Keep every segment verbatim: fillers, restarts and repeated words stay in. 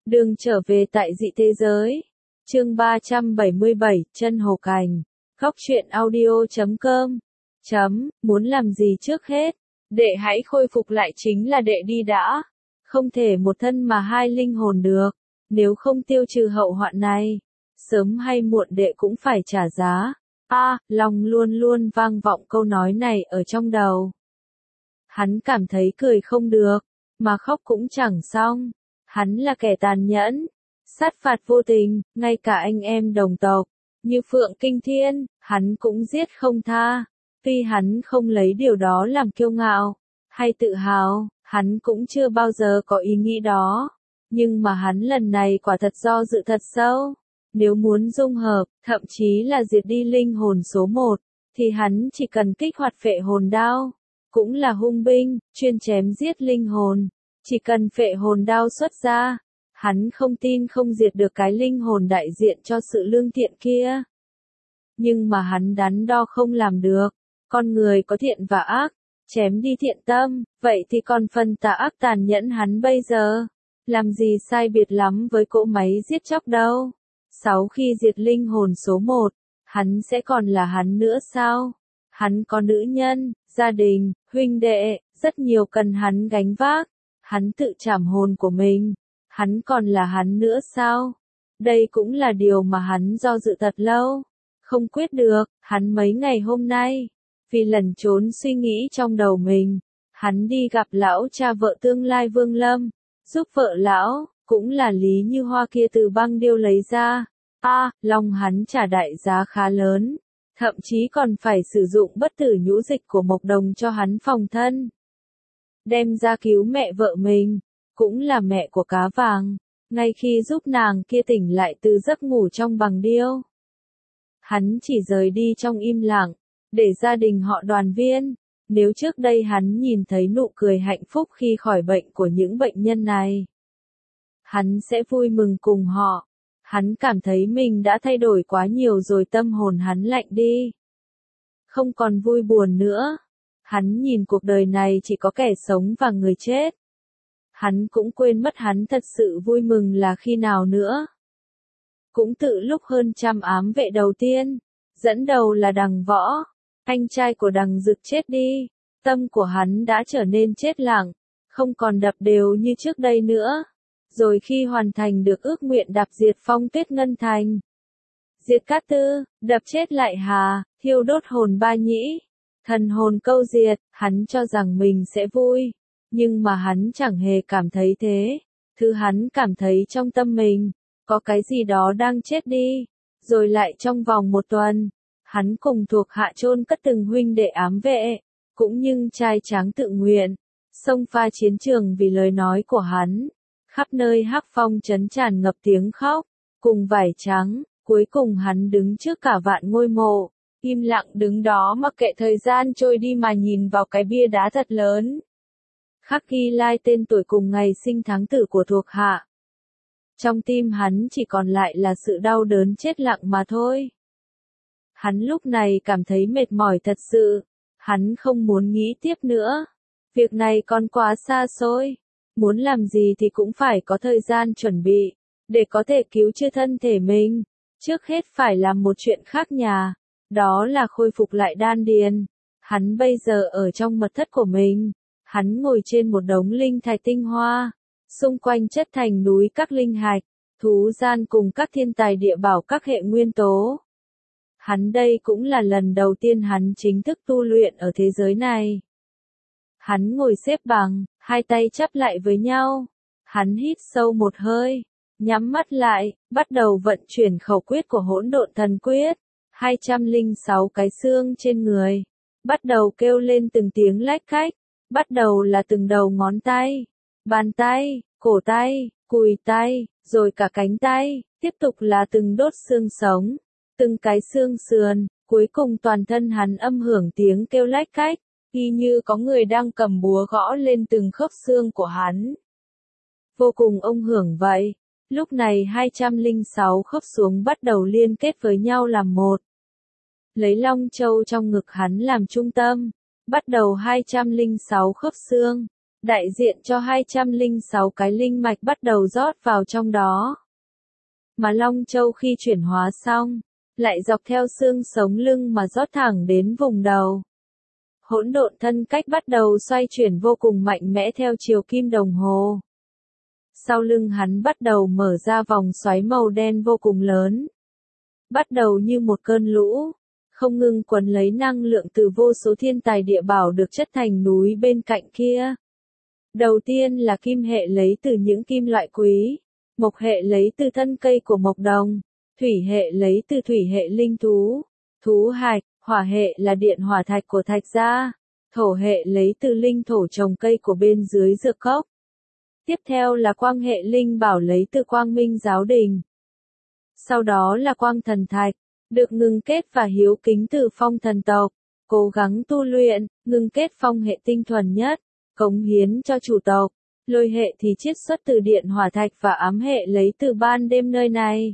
Đường trở về tại dị thế giới. Chương ba trăm bảy mươi bảy, chân hồ cành. Góc truyện audio chấm com. Chấm, muốn làm gì trước hết? Đệ hãy khôi phục lại chính là đệ đi đã. Không thể một thân mà hai linh hồn được. Nếu không tiêu trừ hậu hoạn này, sớm hay muộn đệ cũng phải trả giá. A, à, lòng luôn luôn vang vọng câu nói này ở trong đầu. Hắn cảm thấy cười không được, mà khóc cũng chẳng xong. Hắn là kẻ tàn nhẫn, sát phạt vô tình, ngay cả anh em đồng tộc, như Phượng Kinh Thiên, hắn cũng giết không tha. Tuy hắn không lấy điều đó làm kiêu ngạo, hay tự hào, hắn cũng chưa bao giờ có ý nghĩ đó. Nhưng mà hắn lần này quả thật do dự thật sâu. Nếu muốn dung hợp, thậm chí là diệt đi linh hồn số một, thì hắn chỉ cần kích hoạt phệ hồn đao. Cũng là hung binh, chuyên chém giết linh hồn. Chỉ cần phệ hồn đao xuất ra, hắn không tin không diệt được cái linh hồn đại diện cho sự lương thiện kia. Nhưng mà hắn đắn đo không làm được. Con người có thiện và ác, chém đi thiện tâm, vậy thì còn phần tà ác tàn nhẫn hắn bây giờ, làm gì sai biệt lắm với cỗ máy giết chóc đâu. Sáu khi diệt linh hồn số một, hắn sẽ còn là hắn nữa sao? Hắn có nữ nhân, gia đình, huynh đệ, rất nhiều cần hắn gánh vác. Hắn tự trảm hồn của mình, hắn còn là hắn nữa sao? Đây cũng là điều mà hắn do dự thật lâu, không quyết được. Hắn mấy ngày hôm nay, vì lẩn trốn suy nghĩ trong đầu mình, hắn đi gặp lão cha vợ tương lai Vương Lâm, giúp vợ lão, cũng là Lý Như Hoa kia từ băng điêu lấy ra. A, à, lòng hắn trả đại giá khá lớn, thậm chí còn phải sử dụng bất tử nhũ dịch của Mộc Đồng cho hắn phòng thân. Đem ra cứu mẹ vợ mình, cũng là mẹ của cá vàng, ngay khi giúp nàng kia tỉnh lại từ giấc ngủ trong bằng điêu. Hắn chỉ rời đi trong im lặng, để gia đình họ đoàn viên. Nếu trước đây hắn nhìn thấy nụ cười hạnh phúc khi khỏi bệnh của những bệnh nhân này, hắn sẽ vui mừng cùng họ. Hắn cảm thấy mình đã thay đổi quá nhiều rồi, tâm hồn hắn lạnh đi. Không còn vui buồn nữa. Hắn nhìn cuộc đời này chỉ có kẻ sống và người chết. Hắn cũng quên mất hắn thật sự vui mừng là khi nào nữa. Cũng tự lúc hơn trăm ám vệ đầu tiên, dẫn đầu là Đằng Võ, anh trai của Đằng Dực chết đi, tâm của hắn đã trở nên chết lặng, không còn đập đều như trước đây nữa. Rồi khi hoàn thành được ước nguyện đạp diệt Phong Tuyết Ngân Thành, diệt Cát Tư, đập chết Lại Hà, thiêu đốt hồn Ba Nhĩ, thần hồn câu diệt, hắn cho rằng mình sẽ vui, nhưng mà hắn chẳng hề cảm thấy thế. Thứ hắn cảm thấy trong tâm mình, có cái gì đó đang chết đi. Rồi lại trong vòng một tuần, hắn cùng thuộc hạ chôn cất từng huynh đệ ám vệ, cũng nhưng trai tráng tự nguyện, xông pha chiến trường vì lời nói của hắn. Khắp nơi Hắc Phong trấn tràn ngập tiếng khóc, cùng vải trắng. Cuối cùng hắn đứng trước cả vạn ngôi mộ, im lặng đứng đó mặc kệ thời gian trôi đi mà nhìn vào cái bia đá thật lớn. Khắc ghi lai tên tuổi cùng ngày sinh tháng tử của thuộc hạ. Trong tim hắn chỉ còn lại là sự đau đớn chết lặng mà thôi. Hắn lúc này cảm thấy mệt mỏi thật sự. Hắn không muốn nghĩ tiếp nữa. Việc này còn quá xa xôi. Muốn làm gì thì cũng phải có thời gian chuẩn bị, để có thể cứu chữa thân thể mình. Trước hết phải làm một chuyện khác nhà, đó là khôi phục lại đan điền. Hắn bây giờ ở trong mật thất của mình, hắn ngồi trên một đống linh thạch tinh hoa, xung quanh chất thành núi các linh hạch, thú gian cùng các thiên tài địa bảo các hệ nguyên tố. Hắn đây cũng là lần đầu tiên hắn chính thức tu luyện ở thế giới này. Hắn ngồi xếp bằng, hai tay chắp lại với nhau. Hắn hít sâu một hơi, nhắm mắt lại, bắt đầu vận chuyển khẩu quyết của Hỗn Độn Thần Quyết. hai trăm lẻ sáu cái xương trên người bắt đầu kêu lên từng tiếng lách cách. Bắt đầu là từng đầu ngón tay, bàn tay, cổ tay, cùi tay, rồi cả cánh tay. Tiếp tục là từng đốt xương sống, từng cái xương sườn. Cuối cùng toàn thân hắn âm hưởng tiếng kêu lách cách, y như có người đang cầm búa gõ lên từng khớp xương của hắn. Vô cùng ông hưởng vậy. Lúc này hai trăm lẻ sáu khớp xuống bắt đầu liên kết với nhau làm một. Lấy Long Châu trong ngực hắn làm trung tâm, bắt đầu hai trăm lẻ sáu khớp xương, đại diện cho hai trăm lẻ sáu cái linh mạch bắt đầu rót vào trong đó. Mà Long Châu khi chuyển hóa xong, lại dọc theo xương sống lưng mà rót thẳng đến vùng đầu. Hỗn độn thân cách bắt đầu xoay chuyển vô cùng mạnh mẽ theo chiều kim đồng hồ. Sau lưng hắn bắt đầu mở ra vòng xoáy màu đen vô cùng lớn. Bắt đầu như một cơn lũ, không ngừng quấn lấy năng lượng từ vô số thiên tài địa bảo được chất thành núi bên cạnh kia. Đầu tiên là kim hệ lấy từ những kim loại quý, mộc hệ lấy từ thân cây của mộc đồng, thủy hệ lấy từ thủy hệ linh thú, thú hạch, hỏa hệ là điện hỏa thạch của thạch gia, thổ hệ lấy từ linh thổ trồng cây của bên dưới dược cốc. Tiếp theo là quang hệ linh bảo lấy từ quang minh giáo đình. Sau đó là quang thần thạch, được ngưng kết và hiếu kính từ phong thần tộc, cố gắng tu luyện, ngưng kết phong hệ tinh thuần nhất, cống hiến cho chủ tộc. Lôi hệ thì chiết xuất từ điện hỏa thạch và ám hệ lấy từ ban đêm nơi này.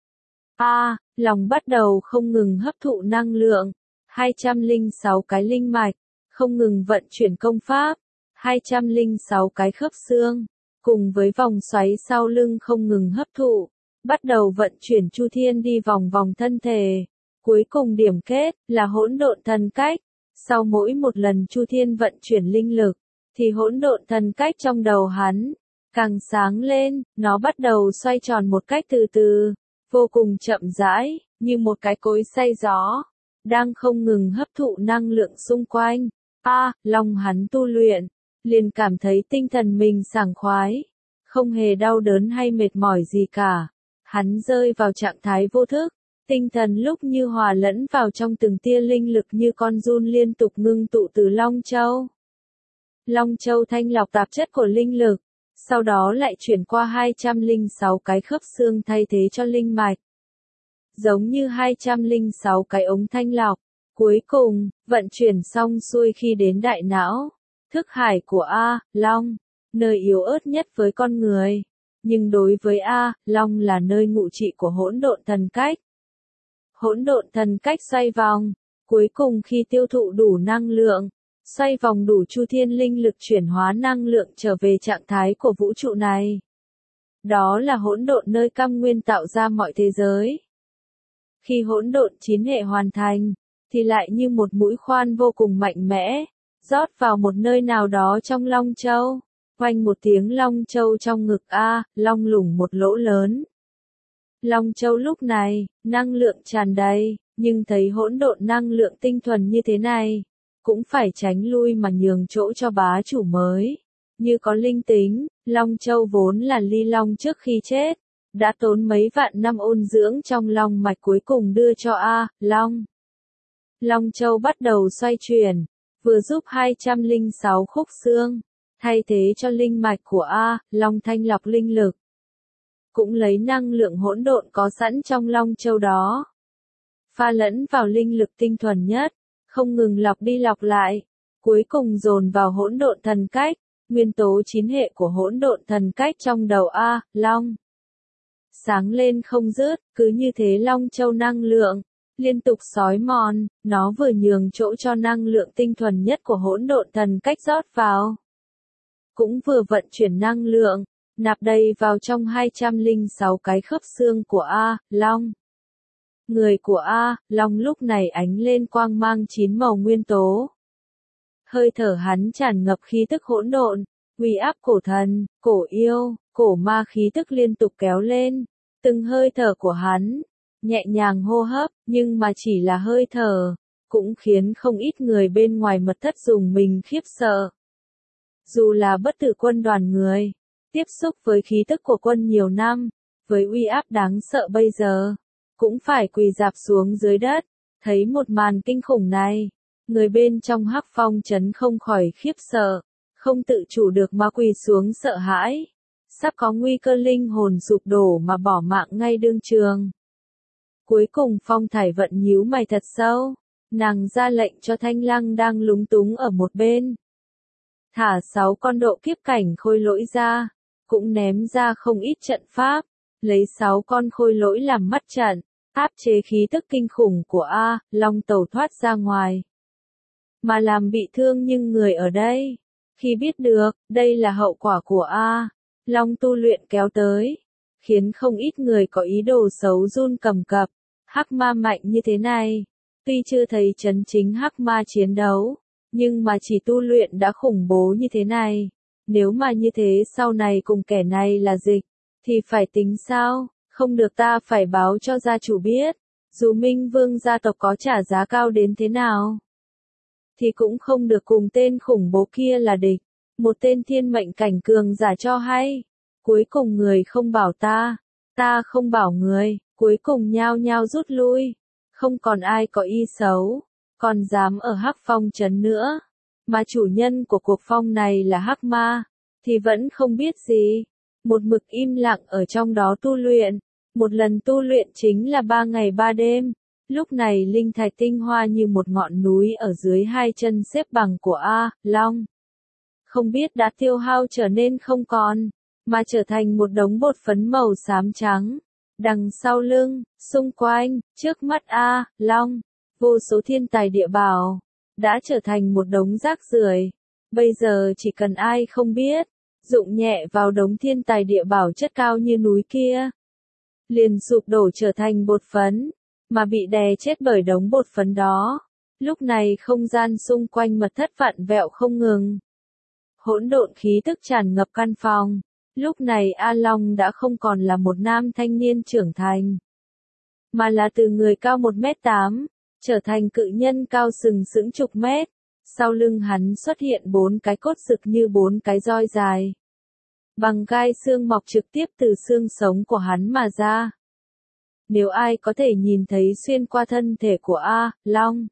A, à, lòng bắt đầu không ngừng hấp thụ năng lượng, hai trăm lẻ sáu cái linh mạch, không ngừng vận chuyển công pháp, hai trăm lẻ sáu cái khớp xương, cùng với vòng xoáy sau lưng không ngừng hấp thụ, bắt đầu vận chuyển chu thiên đi vòng vòng thân thể. Cuối cùng điểm kết là hỗn độn thần cách, sau mỗi một lần chu thiên vận chuyển linh lực, thì hỗn độn thần cách trong đầu hắn càng sáng lên, nó bắt đầu xoay tròn một cách từ từ, vô cùng chậm rãi, như một cái cối xay gió, đang không ngừng hấp thụ năng lượng xung quanh. A, à, lòng hắn tu luyện, liền cảm thấy tinh thần mình sảng khoái, không hề đau đớn hay mệt mỏi gì cả. Hắn rơi vào trạng thái vô thức, tinh thần lúc như hòa lẫn vào trong từng tia linh lực như con giun liên tục ngưng tụ từ Long Châu. Long Châu thanh lọc tạp chất của linh lực, sau đó lại chuyển qua hai trăm lẻ sáu cái khớp xương thay thế cho linh mạch. Giống như hai trăm lẻ sáu cái ống thanh lọc, cuối cùng, vận chuyển xong xuôi khi đến đại não, thức hải của A, Long, nơi yếu ớt nhất với con người. Nhưng đối với A, Long là nơi ngụ trị của hỗn độn thần cách. Hỗn độn thần cách xoay vòng, cuối cùng khi tiêu thụ đủ năng lượng, xoay vòng đủ chu thiên linh lực chuyển hóa năng lượng trở về trạng thái của vũ trụ này. Đó là hỗn độn nơi căn nguyên tạo ra mọi thế giới. Khi hỗn độn chín hệ hoàn thành, thì lại như một mũi khoan vô cùng mạnh mẽ, rót vào một nơi nào đó trong Long Châu. Oanh một tiếng Long Châu trong ngực A, Long lủng một lỗ lớn. Long Châu lúc này, năng lượng tràn đầy, nhưng thấy hỗn độn năng lượng tinh thuần như thế này, cũng phải tránh lui mà nhường chỗ cho bá chủ mới. Như có linh tính, Long Châu vốn là ly long trước khi chết, đã tốn mấy vạn năm ôn dưỡng trong long mạch cuối cùng đưa cho A, Long. Long Châu bắt đầu xoay chuyển, vừa giúp hai trăm lẻ sáu khúc xương, thay thế cho linh mạch của A, Long thanh lọc linh lực. Cũng lấy năng lượng hỗn độn có sẵn trong Long Châu đó, pha lẫn vào linh lực tinh thuần nhất, không ngừng lọc đi lọc lại, cuối cùng dồn vào hỗn độn thần cách, nguyên tố chín hệ của hỗn độn thần cách trong đầu A, Long. Sáng lên không dứt, cứ như thế Long Châu năng lượng liên tục xói mòn, nó vừa nhường chỗ cho năng lượng tinh thuần nhất của hỗn độn thần cách rót vào, cũng vừa vận chuyển năng lượng, nạp đầy vào trong hai trăm lẻ sáu cái khớp xương của A, Long. Người của A, Long lúc này ánh lên quang mang chín màu nguyên tố. Hơi thở hắn tràn ngập khí tức hỗn độn, uy áp cổ thần, cổ yêu, cổ ma khí tức liên tục kéo lên. Từng hơi thở của hắn, nhẹ nhàng hô hấp, nhưng mà chỉ là hơi thở, cũng khiến không ít người bên ngoài mật thất dùng mình khiếp sợ. Dù là bất tử quân đoàn người, tiếp xúc với khí tức của quân nhiều năm, với uy áp đáng sợ bây giờ, cũng phải quỳ rạp xuống dưới đất, thấy một màn kinh khủng này, người bên trong Hắc Phong trấn không khỏi khiếp sợ, không tự chủ được mà quỳ xuống sợ hãi, sắp có nguy cơ linh hồn sụp đổ mà bỏ mạng ngay đương trường. Cuối cùng Phong Thải Vận nhíu mày thật sâu, nàng ra lệnh cho Thanh Lăng đang lúng túng ở một bên, thả sáu con độ kiếp cảnh khôi lỗi ra, cũng ném ra không ít trận pháp, lấy sáu con khôi lỗi làm mắt trận, áp chế khí tức kinh khủng của A, Long tẩu thoát ra ngoài. Mà làm bị thương nhưng người ở đây, Khi biết được, đây là hậu quả của A, Long tu luyện kéo tới, khiến không ít người có ý đồ xấu run cầm cập. Hắc ma mạnh như thế này, tuy chưa thấy chân chính hắc ma chiến đấu, nhưng mà chỉ tu luyện đã khủng bố như thế này. Nếu mà như thế sau này cùng kẻ này là dịch, thì phải tính sao? Không được, ta phải báo cho gia chủ biết. Dù Minh Vương gia tộc có trả giá cao đến thế nào, thì cũng không được cùng tên khủng bố kia là địch. Một tên thiên mệnh cảnh cường giả cho hay. Cuối cùng người không bảo ta, ta không bảo người, cuối cùng nhao nhao rút lui. Không còn ai có ý xấu, còn dám ở Hắc Phong trấn nữa. Mà chủ nhân của cuộc phong này là Hắc Ma, thì vẫn không biết gì. Một mực im lặng ở trong đó tu luyện. Một lần tu luyện chính là ba ngày ba đêm. Lúc này linh thạch tinh hoa như một ngọn núi ở dưới hai chân xếp bằng của A, Long. Không biết đã tiêu hao trở nên không còn, mà trở thành một đống bột phấn màu xám trắng. Đằng sau lưng, xung quanh, trước mắt A, Long, vô số thiên tài địa bảo, đã trở thành một đống rác rưởi. Bây giờ chỉ cần ai không biết, dụng nhẹ vào đống thiên tài địa bảo chất cao như núi kia, liền sụp đổ trở thành bột phấn, mà bị đè chết bởi đống bột phấn đó. Lúc này không gian xung quanh mật thất vặn vẹo không ngừng. Hỗn độn khí tức tràn ngập căn phòng. Lúc này A Long đã không còn là một nam thanh niên trưởng thành, mà là từ người cao một mét tám, trở thành cự nhân cao sừng sững chục mét. Sau lưng hắn xuất hiện bốn cái cốt rực như bốn cái roi dài. Bằng gai xương mọc trực tiếp từ xương sống của hắn mà ra. Nếu ai có thể nhìn thấy xuyên qua thân thể của A, Long.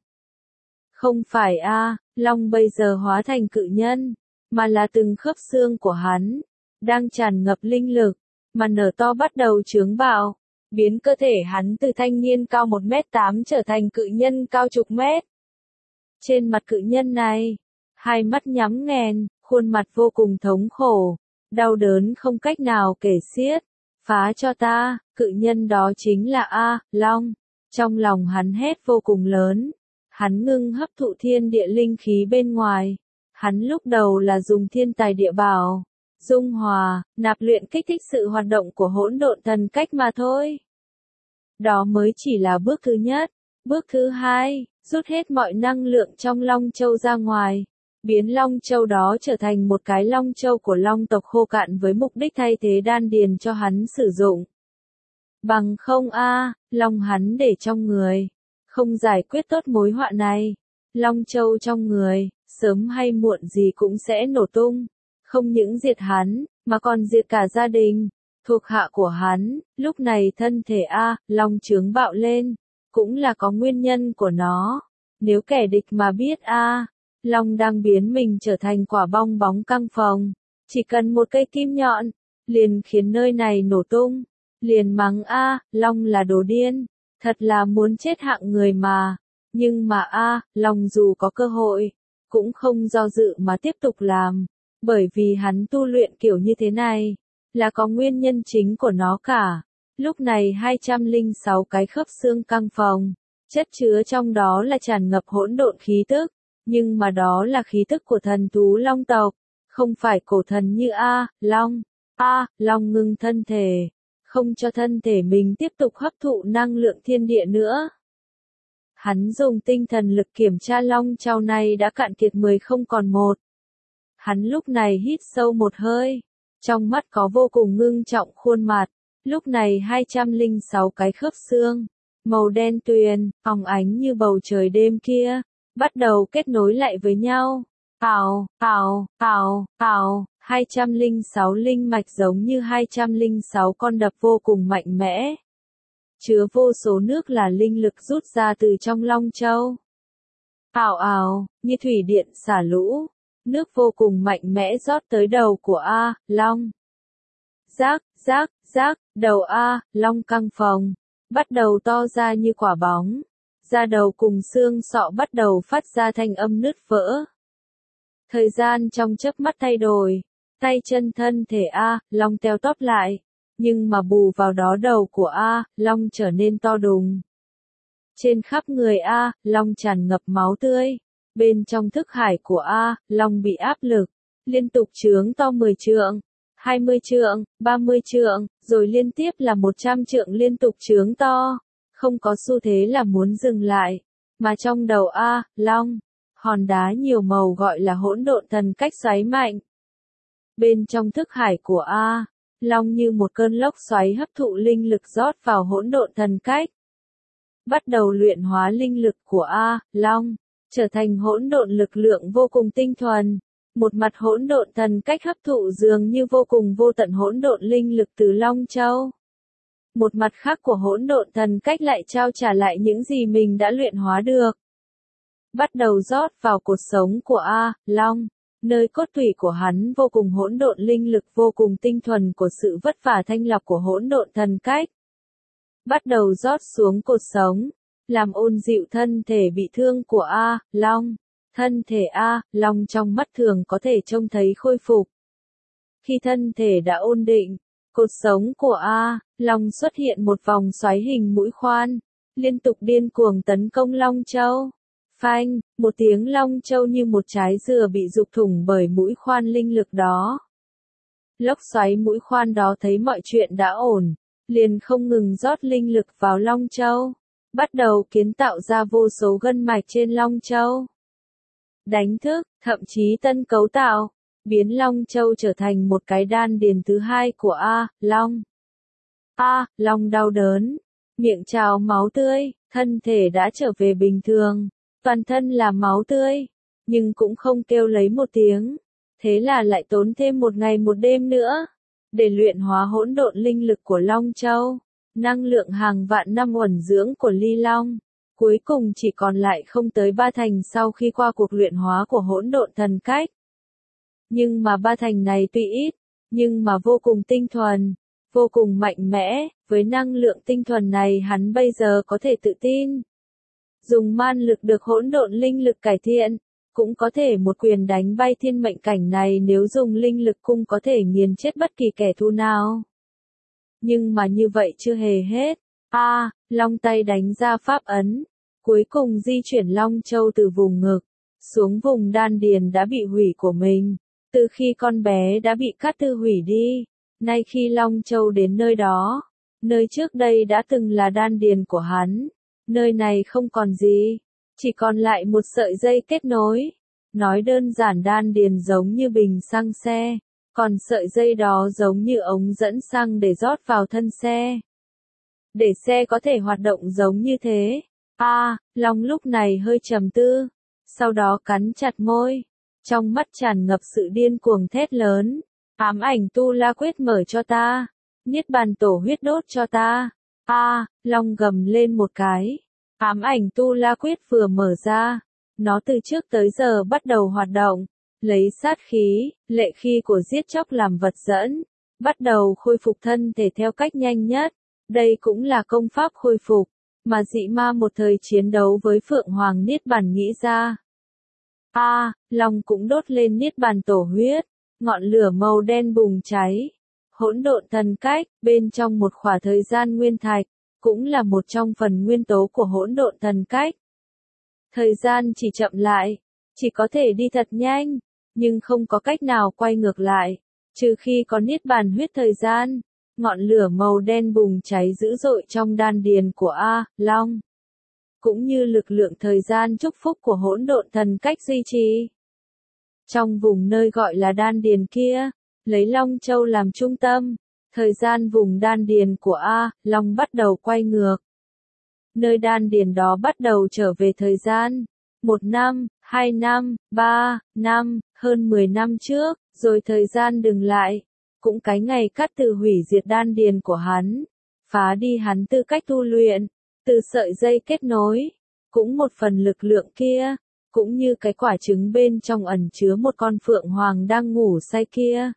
Không phải A, Long bây giờ hóa thành cự nhân, mà là từng khớp xương của hắn, đang tràn ngập linh lực, mà nở to bắt đầu chướng bạo, biến cơ thể hắn từ thanh niên cao một mét tám trở thành cự nhân cao chục mét. Trên mặt cự nhân này, hai mắt nhắm nghèn, khuôn mặt vô cùng thống khổ, đau đớn không cách nào kể xiết. Phá cho ta, cự nhân đó chính là A, Long. Trong lòng hắn hét vô cùng lớn. Hắn ngưng hấp thụ thiên địa linh khí bên ngoài. Hắn lúc đầu là dùng thiên tài địa bảo, dung hòa, nạp luyện kích thích sự hoạt động của hỗn độn thần cách mà thôi. Đó mới chỉ là bước thứ nhất. Bước thứ hai, rút hết mọi năng lượng trong Long Châu ra ngoài. Biến Long Châu đó trở thành một cái Long Châu của Long tộc khô cạn với mục đích thay thế đan điền cho hắn sử dụng. Bằng không a, Long hắn để trong người, không giải quyết tốt mối họa này. Long Châu trong người, sớm hay muộn gì cũng sẽ nổ tung. Không những diệt hắn, mà còn diệt cả gia đình, thuộc hạ của hắn. Lúc này thân thể A, Long trướng bạo lên, cũng là có nguyên nhân của nó. Nếu kẻ địch mà biết A, Long đang biến mình trở thành quả bong bóng căng phòng, chỉ cần một cây kim nhọn, liền khiến nơi này nổ tung. Liền mắng A, Long là đồ điên, thật là muốn chết hạng người mà. Nhưng mà A, Long dù có cơ hội, cũng không do dự mà tiếp tục làm, bởi vì hắn tu luyện kiểu như thế này, là có nguyên nhân chính của nó cả. Lúc này hai trăm lẻ sáu cái khớp xương căng phòng, chất chứa trong đó là tràn ngập hỗn độn khí tức, nhưng mà đó là khí tức của thần thú Long tộc, không phải cổ thần như A, Long. A, Long ngưng thân thể, không cho thân thể mình tiếp tục hấp thụ năng lượng thiên địa nữa. Hắn dùng tinh thần lực kiểm tra Long Châu này đã cạn kiệt mười không còn một. Hắn lúc này hít sâu một hơi, trong mắt có vô cùng ngưng trọng khuôn mặt. Lúc này hai trăm lẻ sáu cái khớp xương, màu đen tuyền, óng ánh như bầu trời đêm kia, bắt đầu kết nối lại với nhau. Ào, ào, ào, ào, hai trăm lẻ sáu linh mạch giống như hai trăm lẻ sáu con đập vô cùng mạnh mẽ. Chứa vô số nước là linh lực rút ra từ trong Long Châu. Ào ào, như thủy điện xả lũ, nước vô cùng mạnh mẽ rót tới đầu của A, Long. Rác, rác, rác, đầu A, Long căng phồng, bắt đầu to ra như quả bóng. Da đầu cùng xương sọ bắt đầu phát ra thanh âm nứt vỡ. Thời gian trong chớp mắt thay đổi, tay chân thân thể A, Long teo tóp lại, nhưng mà bù vào đó đầu của A, Long trở nên to đùng. Trên khắp người A, Long tràn ngập máu tươi, bên trong thức hải của A, Long bị áp lực, liên tục chướng to mười trượng, hai mươi trượng, ba mươi trượng, rồi liên tiếp là một trăm trượng liên tục chướng to, không có xu thế là muốn dừng lại, mà trong đầu A, Long, hòn đá nhiều màu gọi là hỗn độn thần cách xoáy mạnh. Bên trong thức hải của A, Long như một cơn lốc xoáy hấp thụ linh lực rót vào hỗn độn thần cách. Bắt đầu luyện hóa linh lực của A, Long, trở thành hỗn độn lực lượng vô cùng tinh thuần. Một mặt hỗn độn thần cách hấp thụ dường như vô cùng vô tận hỗn độn linh lực từ Long Châu. Một mặt khác của hỗn độn thần cách lại trao trả lại những gì mình đã luyện hóa được. Bắt đầu rót vào cột sống của A, Long, nơi cốt tủy của hắn vô cùng hỗn độn linh lực vô cùng tinh thuần của sự vất vả thanh lọc của hỗn độn thần cách. Bắt đầu rót xuống cột sống, làm ôn dịu thân thể bị thương của A, Long. Thân thể A, Long trong mắt thường có thể trông thấy khôi phục. Khi thân thể đã ổn định, cột sống của A, Long xuất hiện một vòng xoáy hình mũi khoan, liên tục điên cuồng tấn công Long Châu. Phanh, một tiếng Long Châu như một trái dừa bị rục thủng bởi mũi khoan linh lực đó. Lốc xoáy mũi khoan đó thấy mọi chuyện đã ổn, liền không ngừng rót linh lực vào Long Châu, bắt đầu kiến tạo ra vô số gân mạch trên Long Châu. Đánh thức, thậm chí tân cấu tạo, biến Long Châu trở thành một cái đan điền thứ hai của A, Long. A, Long đau đớn, miệng trào máu tươi, thân thể đã trở về bình thường, toàn thân là máu tươi, nhưng cũng không kêu lấy một tiếng. Thế là lại tốn thêm một ngày một đêm nữa, để luyện hóa hỗn độn linh lực của Long Châu, năng lượng hàng vạn năm uẩn dưỡng của Ly Long. Cuối cùng chỉ còn lại không tới ba thành sau khi qua cuộc luyện hóa của hỗn độn thần cách. Nhưng mà ba thành này tuy ít, nhưng mà vô cùng tinh thuần, vô cùng mạnh mẽ, với năng lượng tinh thuần này hắn bây giờ có thể tự tin. Dùng man lực được hỗn độn linh lực cải thiện, cũng có thể một quyền đánh bay thiên mệnh cảnh này nếu dùng linh lực cung có thể nghiền chết bất kỳ kẻ thù nào. Nhưng mà như vậy chưa hề hết. A, à, Long tay đánh ra pháp ấn. Cuối cùng di chuyển Long Châu từ vùng ngực, xuống vùng đan điền đã bị hủy của mình. Từ khi con bé đã bị cắt tư hủy đi, nay khi Long Châu đến nơi đó, nơi trước đây đã từng là đan điền của hắn, nơi này không còn gì, chỉ còn lại một sợi dây kết nối. Nói đơn giản đan điền giống như bình xăng xe, còn sợi dây đó giống như ống dẫn xăng để rót vào thân xe. Để xe có thể hoạt động giống như thế. A, à, Long lúc này hơi trầm tư, sau đó cắn chặt môi, trong mắt tràn ngập sự điên cuồng thét lớn, ám ảnh tu la quyết mở cho ta, niết bàn tổ huyết đốt cho ta. A, à, Long gầm lên một cái, ám ảnh tu la quyết vừa mở ra, nó từ trước tới giờ bắt đầu hoạt động, lấy sát khí, lệ khí của giết chóc làm vật dẫn, bắt đầu khôi phục thân thể theo cách nhanh nhất. Đây cũng là công pháp khôi phục mà dị ma một thời chiến đấu với Phượng Hoàng Niết Bàn nghĩ ra. A, à, Long cũng đốt lên Niết Bàn tổ huyết, ngọn lửa màu đen bùng cháy. Hỗn độn thần cách, bên trong một khoảng thời gian nguyên thạch, cũng là một trong phần nguyên tố của hỗn độn thần cách. Thời gian chỉ chậm lại, chỉ có thể đi thật nhanh, nhưng không có cách nào quay ngược lại, trừ khi có Niết Bàn huyết thời gian. Ngọn lửa màu đen bùng cháy dữ dội trong đan điền của A, Long. Cũng như lực lượng thời gian chúc phúc của hỗn độn thần cách duy trì. Trong vùng nơi gọi là đan điền kia, lấy Long Châu làm trung tâm, thời gian vùng đan điền của A, Long bắt đầu quay ngược. Nơi đan điền đó bắt đầu trở về thời gian. Một năm, hai năm, ba, năm, hơn mười năm trước, rồi thời gian dừng lại. Cũng cái ngày cắt từ hủy diệt đan điền của hắn, phá đi hắn tư cách tu luyện, từ sợi dây kết nối, cũng một phần lực lượng kia, cũng như cái quả trứng bên trong ẩn chứa một con phượng hoàng đang ngủ say kia.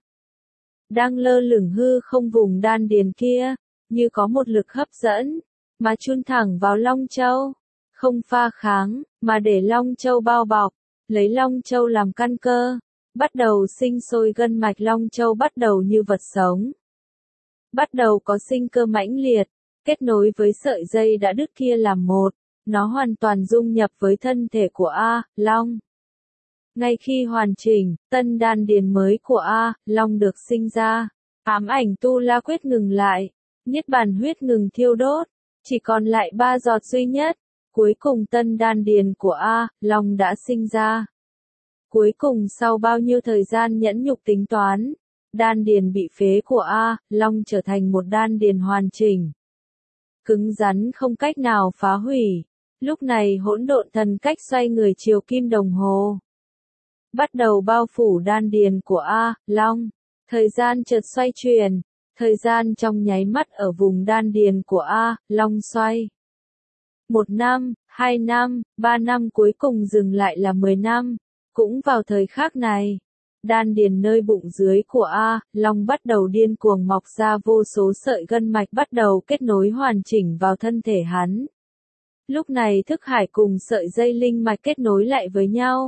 Đang lơ lửng hư không vùng đan điền kia, như có một lực hấp dẫn, mà chun thẳng vào Long Châu, không pha kháng, mà để Long Châu bao bọc, lấy Long Châu làm căn cơ. Bắt đầu sinh sôi gân mạch Long Châu bắt đầu như vật sống. Bắt đầu có sinh cơ mãnh liệt, kết nối với sợi dây đã đứt kia làm một, nó hoàn toàn dung nhập với thân thể của A, Long. Ngay khi hoàn chỉnh, tân đan điền mới của A, Long được sinh ra. Ám ảnh tu la quyết ngừng lại, niết bàn huyết ngừng thiêu đốt, chỉ còn lại ba giọt duy nhất. Cuối cùng tân đan điền của A, Long đã sinh ra. Cuối cùng sau bao nhiêu thời gian nhẫn nhục tính toán, đan điền bị phế của A, Long trở thành một đan điền hoàn chỉnh. Cứng rắn không cách nào phá hủy. Lúc này hỗn độn thần cách xoay người chiều kim đồng hồ. Bắt đầu bao phủ đan điền của A, Long. Thời gian chợt xoay chuyển. Thời gian trong nháy mắt ở vùng đan điền của A, Long xoay. Một năm, hai năm, ba năm cuối cùng dừng lại là mười năm. Cũng vào thời khắc này, đan điền nơi bụng dưới của A, Long bắt đầu điên cuồng mọc ra vô số sợi gân mạch bắt đầu kết nối hoàn chỉnh vào thân thể hắn. Lúc này thức hải cùng sợi dây linh mạch kết nối lại với nhau.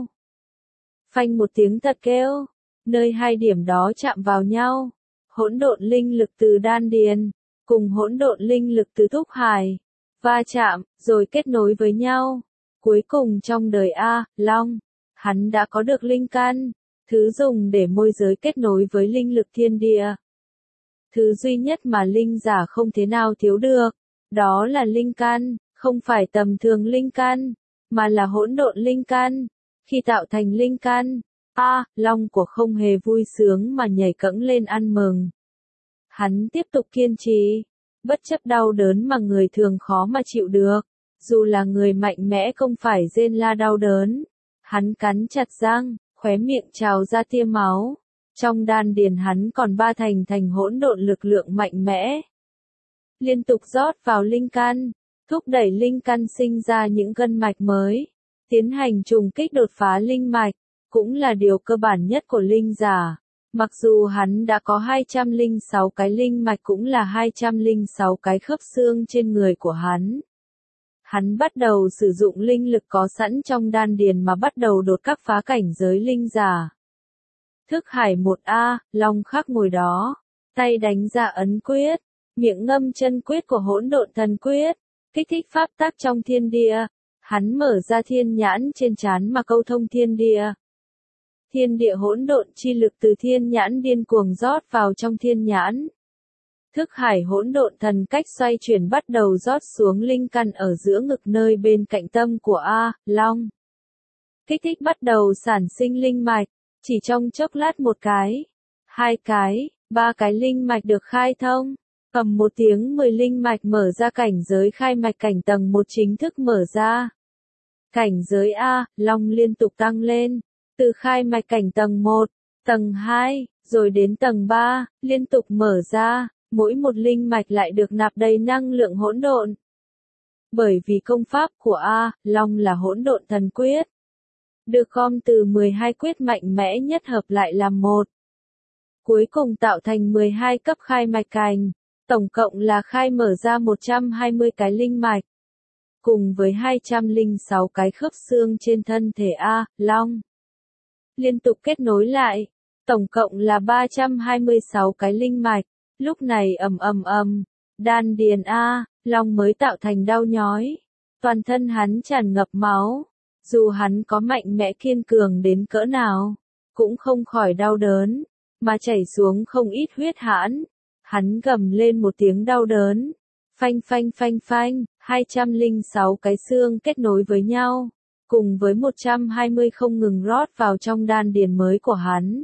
Phanh một tiếng thật kêu, nơi hai điểm đó chạm vào nhau. Hỗn độn linh lực từ đan điền, cùng hỗn độn linh lực từ thức hải, va chạm, rồi kết nối với nhau. Cuối cùng trong đời A, Long, hắn đã có được linh căn, thứ dùng để môi giới kết nối với linh lực thiên địa. Thứ duy nhất mà linh giả không thế nào thiếu được, đó là linh căn, không phải tầm thường linh căn, mà là hỗn độn linh căn. Khi tạo thành linh căn, A, Long của không hề vui sướng mà nhảy cẫng lên ăn mừng. Hắn tiếp tục kiên trì, bất chấp đau đớn mà người thường khó mà chịu được, dù là người mạnh mẽ không phải rên la đau đớn. Hắn cắn chặt răng, khóe miệng trào ra tia máu. Trong đan điền hắn còn ba thành thành hỗn độn lực lượng mạnh mẽ. Liên tục rót vào linh căn, thúc đẩy linh căn sinh ra những gân mạch mới, tiến hành trùng kích đột phá linh mạch, cũng là điều cơ bản nhất của linh giả. Mặc dù hắn đã có hai trăm lẻ sáu cái linh mạch cũng là hai trăm lẻ sáu cái khớp xương trên người của hắn. Hắn bắt đầu sử dụng linh lực có sẵn trong đan điền mà bắt đầu đột các phá cảnh giới linh giả. Thức hải một A, Long khắc ngồi đó, tay đánh ra ấn quyết, miệng ngâm chân quyết của hỗn độn thần quyết, kích thích pháp tắc trong thiên địa. Hắn mở ra thiên nhãn trên trán mà câu thông thiên địa. Thiên địa hỗn độn chi lực từ thiên nhãn điên cuồng rót vào trong thiên nhãn. Thức hải hỗn độn thần cách xoay chuyển bắt đầu rót xuống linh căn ở giữa ngực nơi bên cạnh tâm của A, Long. Kích thích bắt đầu sản sinh linh mạch, chỉ trong chốc lát một cái, hai cái, ba cái linh mạch được khai thông. Cầm một tiếng mười linh mạch mở ra cảnh giới khai mạch cảnh tầng một chính thức mở ra. Cảnh giới A, Long liên tục tăng lên, từ khai mạch cảnh tầng một, tầng hai, rồi đến tầng ba, liên tục mở ra. Mỗi một linh mạch lại được nạp đầy năng lượng hỗn độn. Bởi vì công pháp của A, Long là hỗn độn thần quyết, được gom từ mười hai quyết mạnh mẽ nhất hợp lại làm một. Cuối cùng tạo thành mười hai cấp khai mạch cảnh, tổng cộng là khai mở ra một trăm hai mươi cái linh mạch. Cùng với hai trăm lẻ sáu cái khớp xương trên thân thể A, Long. Liên tục kết nối lại, tổng cộng là ba trăm hai mươi sáu cái linh mạch. Lúc này ầm ầm ầm, đan điền A, Long mới tạo thành đau nhói. Toàn thân hắn tràn ngập máu. Dù hắn có mạnh mẽ kiên cường đến cỡ nào, cũng không khỏi đau đớn, mà chảy xuống không ít huyết hãn. Hắn gầm lên một tiếng đau đớn. Phanh phanh phanh phanh, hai trăm lẻ sáu cái xương kết nối với nhau, cùng với một trăm hai mươi không ngừng rót vào trong đan điền mới của hắn.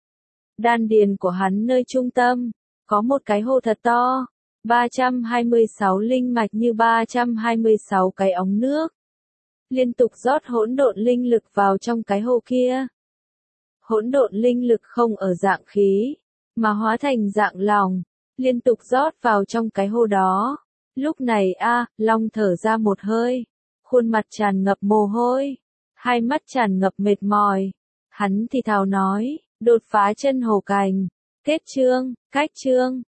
Đan điền của hắn nơi trung tâm, có một cái hồ thật to, ba trăm hai mươi sáu linh mạch như ba trăm hai mươi sáu cái ống nước. Liên tục rót hỗn độn linh lực vào trong cái hồ kia. Hỗn độn linh lực không ở dạng khí, mà hóa thành dạng lòng, liên tục rót vào trong cái hồ đó. Lúc này A, Long thở ra một hơi, khuôn mặt tràn ngập mồ hôi, hai mắt tràn ngập mệt mỏi. Hắn thì thào nói, đột phá chân hồ cành, kết chương, cách chương.